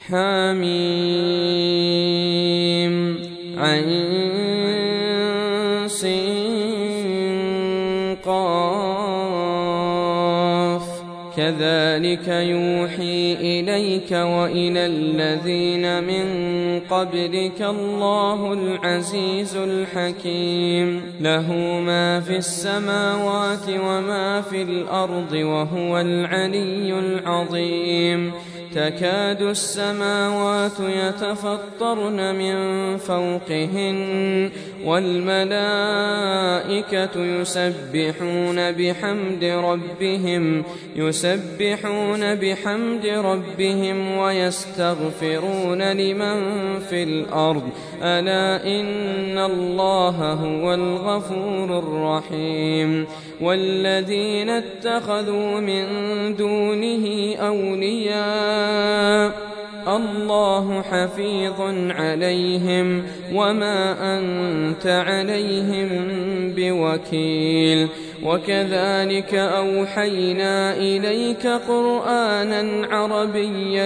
حميم عين سين قاف كذلك يوحي إليك وإلى الذين من قبلك الله العزيز الحكيم له ما في السماوات وما في الأرض وهو العلي العظيم تكاد السماوات يتفطرن من فوقهن والملائكة يسبحون بحمد ربهم ويستغفرون لمن في الأرض ألا إن الله هو الغفور الرحيم والذين اتخذوا من دونه أولياء الله حفيظ عليهم وما أنت عليهم بوكيل وكذلك أوحينا إليك قرآنا عربيا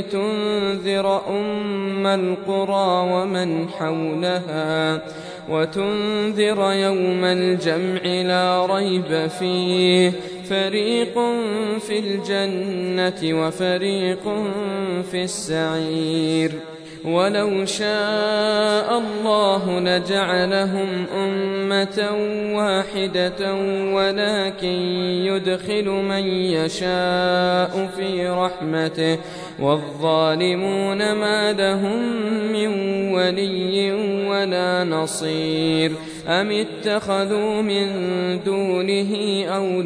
لتنذر أم القرى ومن حولها وتنذر يوم الجمع لا ريب فيه فريق في الجنة وفريق في السعير ولو شاء الله لجعلهم أمة واحدة ولكن يدخل من يشاء في رحمته والظالمون ما لهم من ولي ولا نصير أم اتخذوا من دونه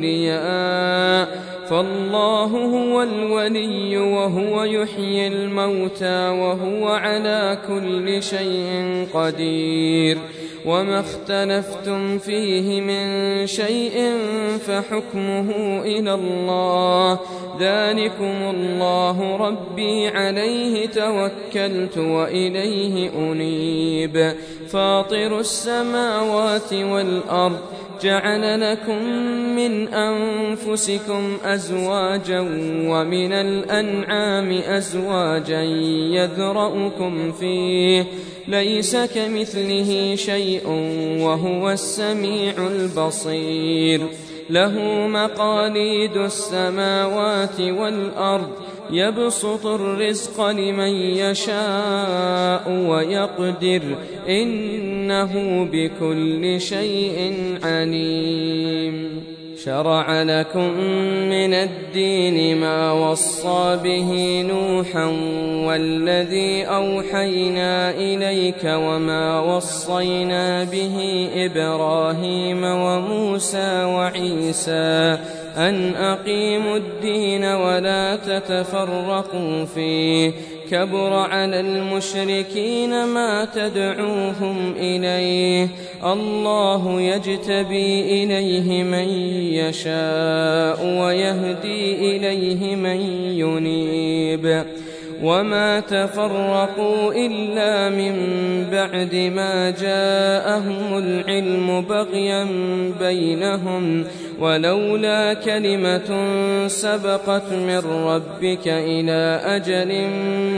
أولياء فالله هو الولي وهو يحيي الموتى وهو على كل شيء قدير وما اختلفتم فيه من شيء فحكمه إلى الله ذلكم الله ربي عليه توكلت وإليه أنيب فاطر السماوات والأرض جعل لكم من أنفسكم أزواجا ومن الأنعام أزواجا يذرأكم فيه ليس كمثله شيء وهو السميع البصير له مقاليد السماوات والأرض يبسط الرزق لمن يشاء ويقدر إنه بكل شيء عليم شرع لكم من الدين ما وصى به نوحا والذي أوحينا إليك وما وصينا به إبراهيم وموسى وعيسى أن أقيموا الدين ولا تتفرقوا فيه كبر على المشركين ما تدعوهم إليه الله يجتبي إليه من يشاء ويهدي إليه من ينيب وما تفرقوا إلا من بعد ما جاءهم العلم بغيا بينهم ولولا كلمة سبقت من ربك إلى أجل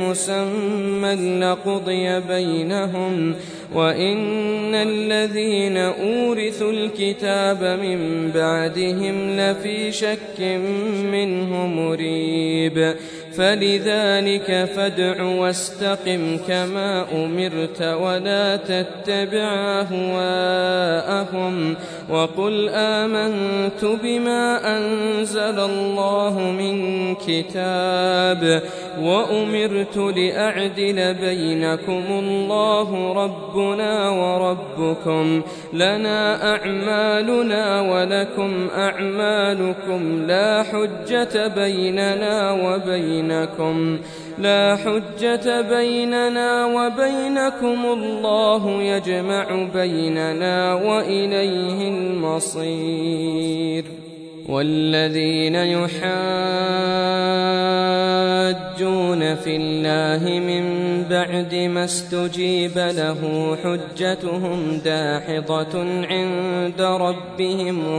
مسمى لقضي بينهم وإن الذين أورثوا الكتاب من بعدهم لفي شك منه مريب فلذلك فادع واستقم كما أمرت ولا تتبع أهواءهم وقل آمنت بما أنزل الله من كتاب وأمرت لأعدل بينكم الله ربنا وربكم لنا أعمالنا ولكم أعمالكم لا حجة بيننا وبينكم الله يجمع بيننا وإليه المصير والذين يحاجون في الله من بعد ما استجيب له حجتهم داحضة عند ربهم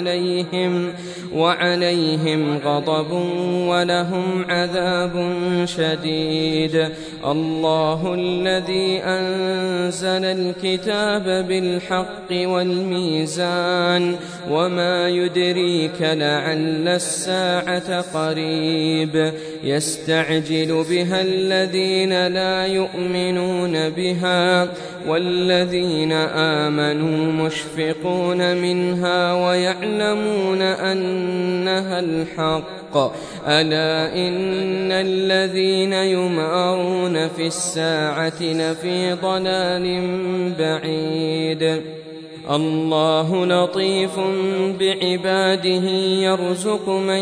وعليهم غضب ولهم عذاب شديد. الله الذي أنزل الكتاب بالحق والميزان وما يدريك لعل الساعة قريب. يستعجل بها الذين لا يؤمنون بها والذين آمنوا مشفقون منها ويعلمون أنها الحق. ألا إن الذين يمارون في الساعة لفي ضلال بعيد. الله لطيف بعباده يرزق من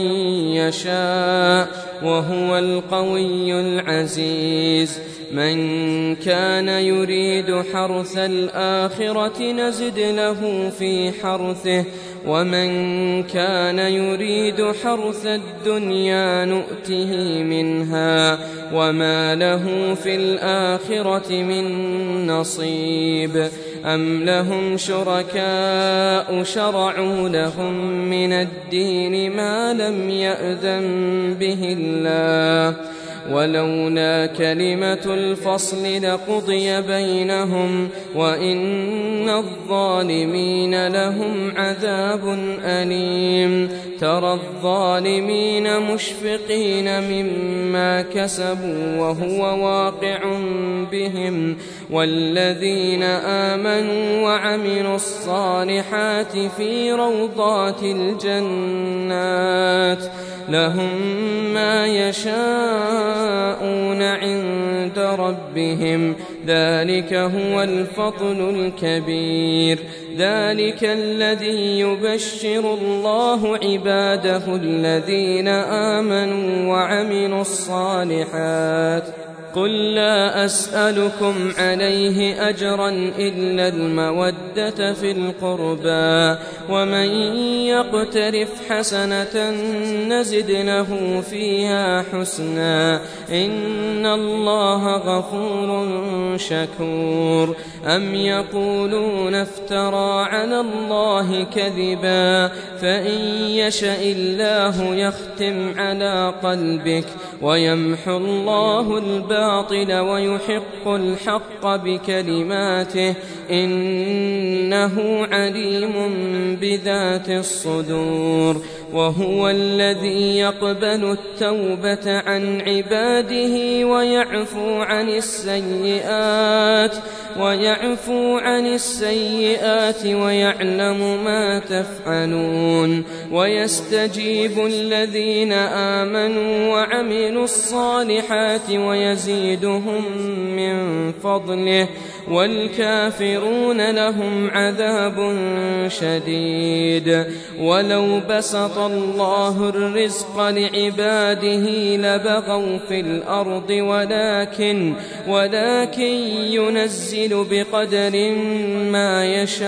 يشاء وهو القوي العزيز. من كان يريد حرث الآخرة نزد له في حرثه ومن كان يريد حرث الدنيا نؤته منها وما له في الآخرة من نصيب. أم لهم شركاء شرعوا لهم من الدين ما لم يأذن به الله ولولا كلمة الفصل لقضي بينهم وإن الظالمين لهم عذاب أليم. ترى الظالمين مشفقين مما كسبوا وهو واقع بهم والذين آمنوا وعملوا الصالحات في روضات الجنات لهم ما يشاءون عند ربهم ذلك هو الفضل الكبير. ذلك الذي يبشر الله عباده الذين آمنوا وعملوا الصالحات. قل لا أسألكم عليه أجرا إلا المودة في القربى ومن يقترف حسنة نزد له فيها حسنا إن الله غفور شكور. أم يقولون افترى على الله كذبا فإن يشأ الله يختم على قلبك ويمحو الله الباطل ويحق الحق بكلماته إنه عليم بذات الصدور. وهو الذي يقبل التوبة عن عباده ويعفو عن السيئات ويعلم ما تفعلون. ويستجيب الذين آمنوا وعملوا الصالحات ويزيدهم من فضله والكافرون لهم عذاب شديد. ولو بسط الله الرزق لعباده لبغوا في الأرض ولكن ينزل بقدر ما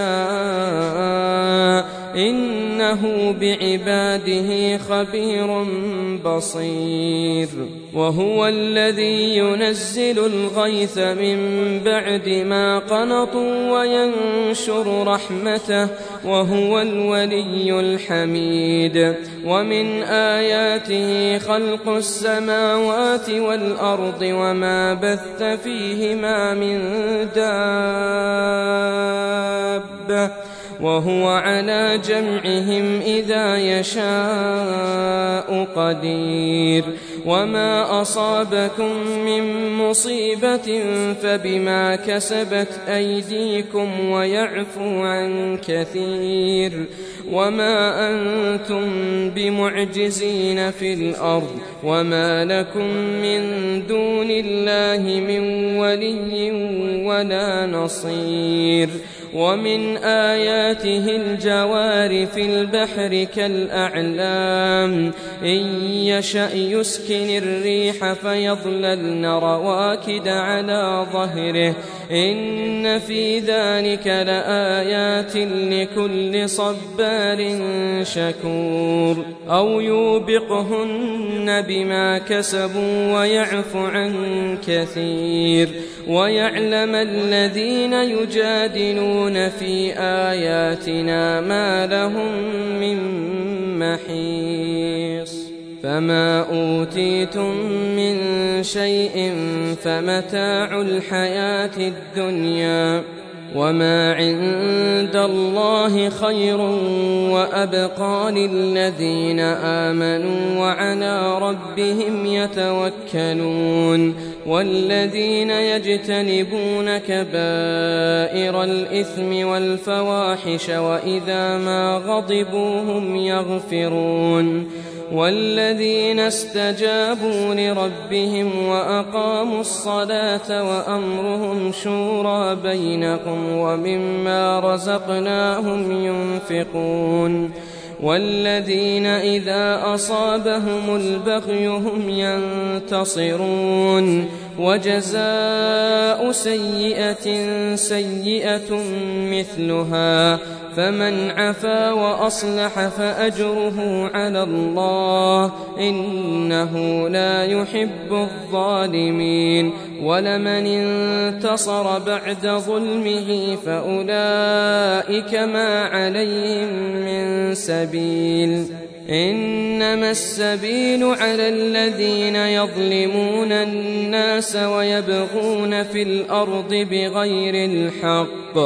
يشاء إنه بعباده خبير بصير. وهو الذي ينزل الغيث من بعد ما قنطوا وينشر رحمته وهو الولي الحميد. ومن آياته خلق السماوات والأرض وما بث فيهما من دابة وهو على جمعهم إذا يشاء قدير. وما أصابكم من مصيبة فبما كسبت أيديكم ويعفو عن كثير. وما أنتم بمعجزين في الأرض وما لكم من دون الله من ولي ولا نصير. ومن آياته الجوار في البحر كالأعلام إن يشأ يسكن الريح فيظللن رواكد على ظهره إن في ذلك لآيات لكل صبار شكور أو يوبقهن بما كسبوا ويعفو عن كثير ويعلم الذين يجادلون في آياتنا ما لهم من محيص فما أوتيتم من شيء فمتاع الحياة الدنيا وما عند الله خير وأبقى للذين آمنوا وعلى ربهم يتوكلون والذين يجتنبون كبائر الإثم والفواحش وإذا ما غضبوا هم يغفرون والذين استجابوا لربهم وأقاموا الصلاة وأمرهم شورى بينهم ومما رزقناهم ينفقون والذين إذا أصابهم البغي هم ينتصرون وجزاء سيئة سيئة مثلها فمن عفا وأصلح فأجره على الله إنه لا يحب الظالمين ولمن انتصر بعد ظلمه فأولئك ما عليهم من سبيل إنما السبيل على الذين يظلمون الناس ويبغون في الأرض بغير الحق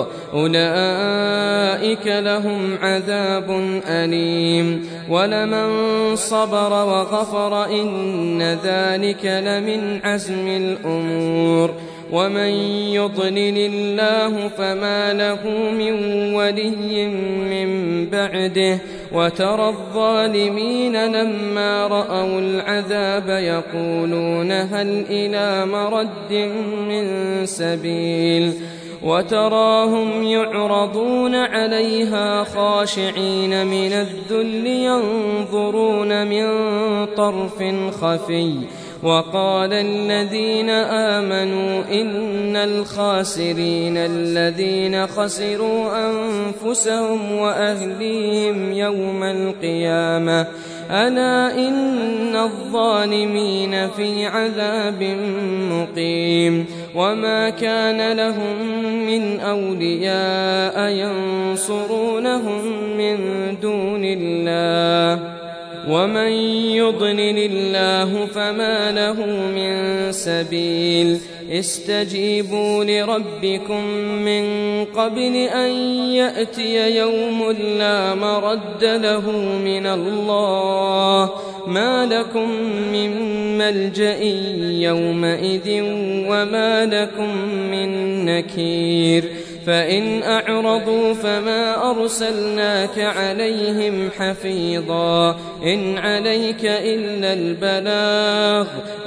أولئك لهم عذاب أليم ولمن صبر وغفر إن ذلك لمن عزم الأمور ومن يضلل الله فما له من ولي من بعده وترى الظالمين لما رأوا العذاب يقولون هل إلى مرد من سبيل وتراهم يعرضون عليها خاشعين من الذل ينظرون من طرف خفي وقال الذين آمنوا إن الخاسرين الذين خسروا أنفسهم وأهليهم يوم القيامة ألا إن الظالمين في عذاب مقيم وما كان لهم من أولياء ينصرونهم من دون الله ومن يضلل الله فما له من سبيل استجيبوا لربكم من قبل أن يأتي يوم لا مرد له من الله ما لكم من ملجأ يومئذ وما لكم من نكير فإن أعرضوا فما أرسلناك عليهم حفيظا إن عليك إلا البلاغ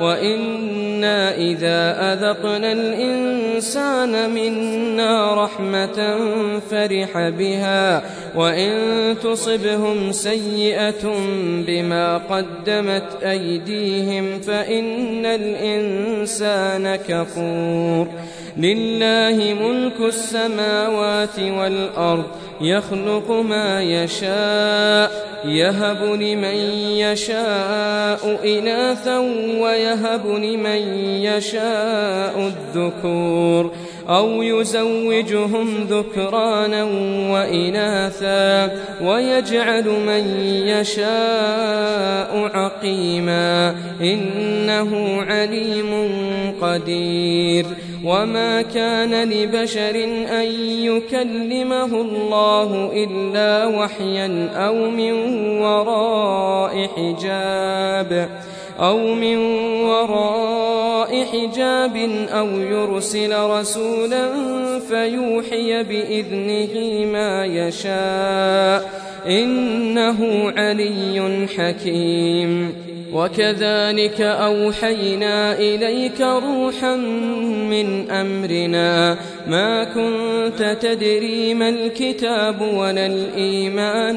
وإنا إذا أذقنا الإنسان منا رحمة فرح بها وإن تصبهم سيئة بما قدمت أيديهم فإن الإنسان كفور لله ملك السماوات والأرض يخلق ما يشاء يهب لمن يشاء إناثا ويهب لمن يشاء الذكور أو يزوجهم ذكرانا وإناثا ويجعل من يشاء عقيما إنه عليم قدير وما كان لبشر أن يكلمه الله إلا وحيا أو من وراء حجاب أو يرسل رسولا فيوحي بإذنه ما يشاء إنه علي حكيم وكذلك أوحينا إليك روحا من أمرنا ما كنت تدري ما الكتاب ولا الإيمان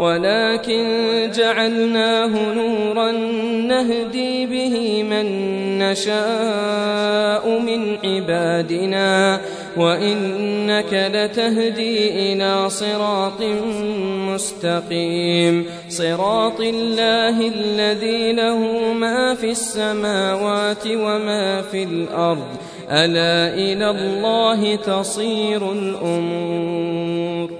ولكن جعلناه نورا نهدي به من نشاء من عبادنا وإنك لتهدي إلى صراط مستقيم صراط الله الذي له ما في السماوات وما في الأرض ألا إلى الله تصير الأمور